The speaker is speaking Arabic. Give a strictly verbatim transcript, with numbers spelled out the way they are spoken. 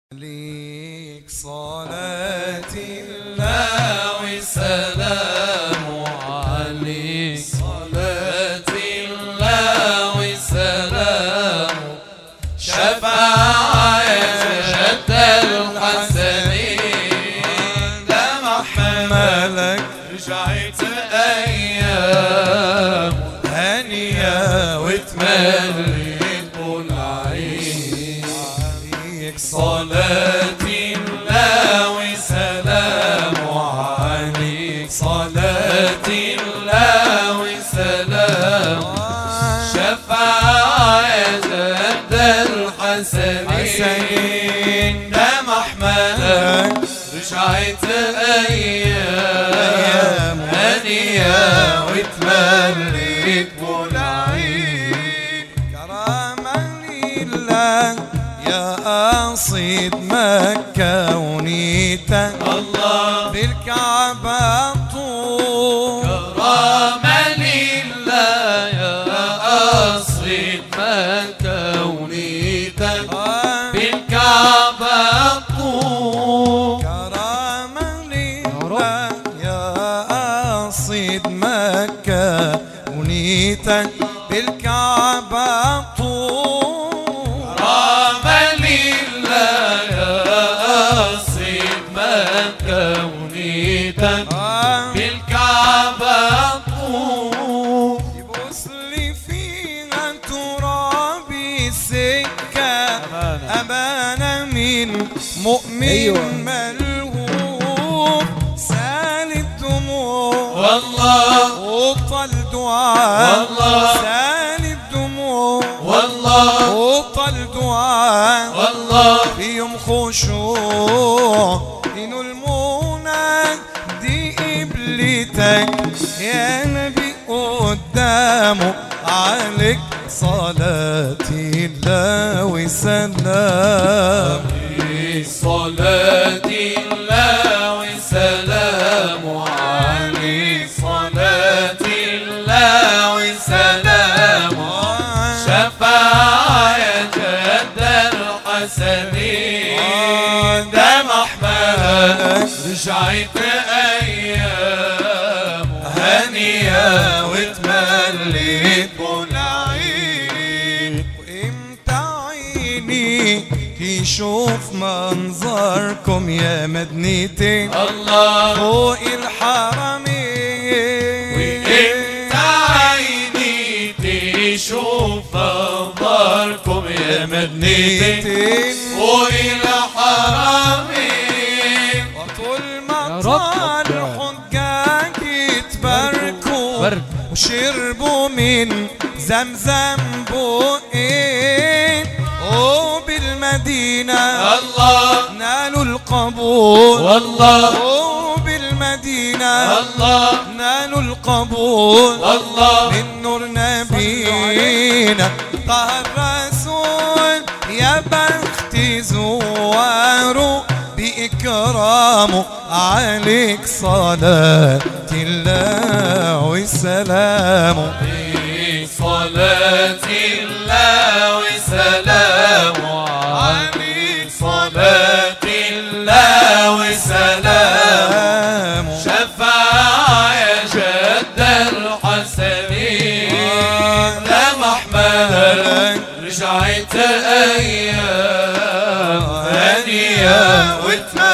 عليك صلاة الله وسلامه، عليك صلاة الله وسلامه، شفاعة جد الحسنين، لمح ملك رجعت أيام هنية وتمليت بالعين. عليك صلاة الله وسلامه، عليك صلاة الله وسلامه، شفاعة جد الحسنين، لمح ملك رجعت أيام هنية وتمليت بالعين. كرامة لله يا قصيد مكة ونيته، الله بالكعبة طول. كرامة لله يا قصيد مكة ونيته، بالكعبة طول. كرامة لله يا قصيد مكة ونيته، بالكعبة طول. بالكعبة طول، يبوس لي فيها ترابي سكة، أمانة من مؤمن ملهوف، سال الدموع والله وطل دعاء، والله سال الدموع والله وطل دعاء، والله فيهم خشوع إنه يا نبي قدامه، عليك صلاة الله وسلام، عليك صلاة الله وسلام، عليك صلاة الله وسلام، شفاعة جد الحسنين، دمح ملك رجعت أيام هنية وتمليت بالعين. وامتى عيني تشوف منظركم يا مدنيتي، الله فوق الحرمين. وامتى عيني تشوف منظركم يا مدنيتي، فوق الحرمين. وطول ما طال حجاج يتباركوا وشربوا من زمزم بوقين، وبالمدينة الله نالوا القبول، والله وبالمدينة الله نالوا القبول، والله من نور نبينا طه الرسول. يا بخت زواره بإكرامه، عليك صلاة الله وسلامه، عليك صلاة الله وسلامه، عليك صلاة الله وسلامه، شفاعة جد الحسنين، لمح ملك رجعت أيام هنية وتمليت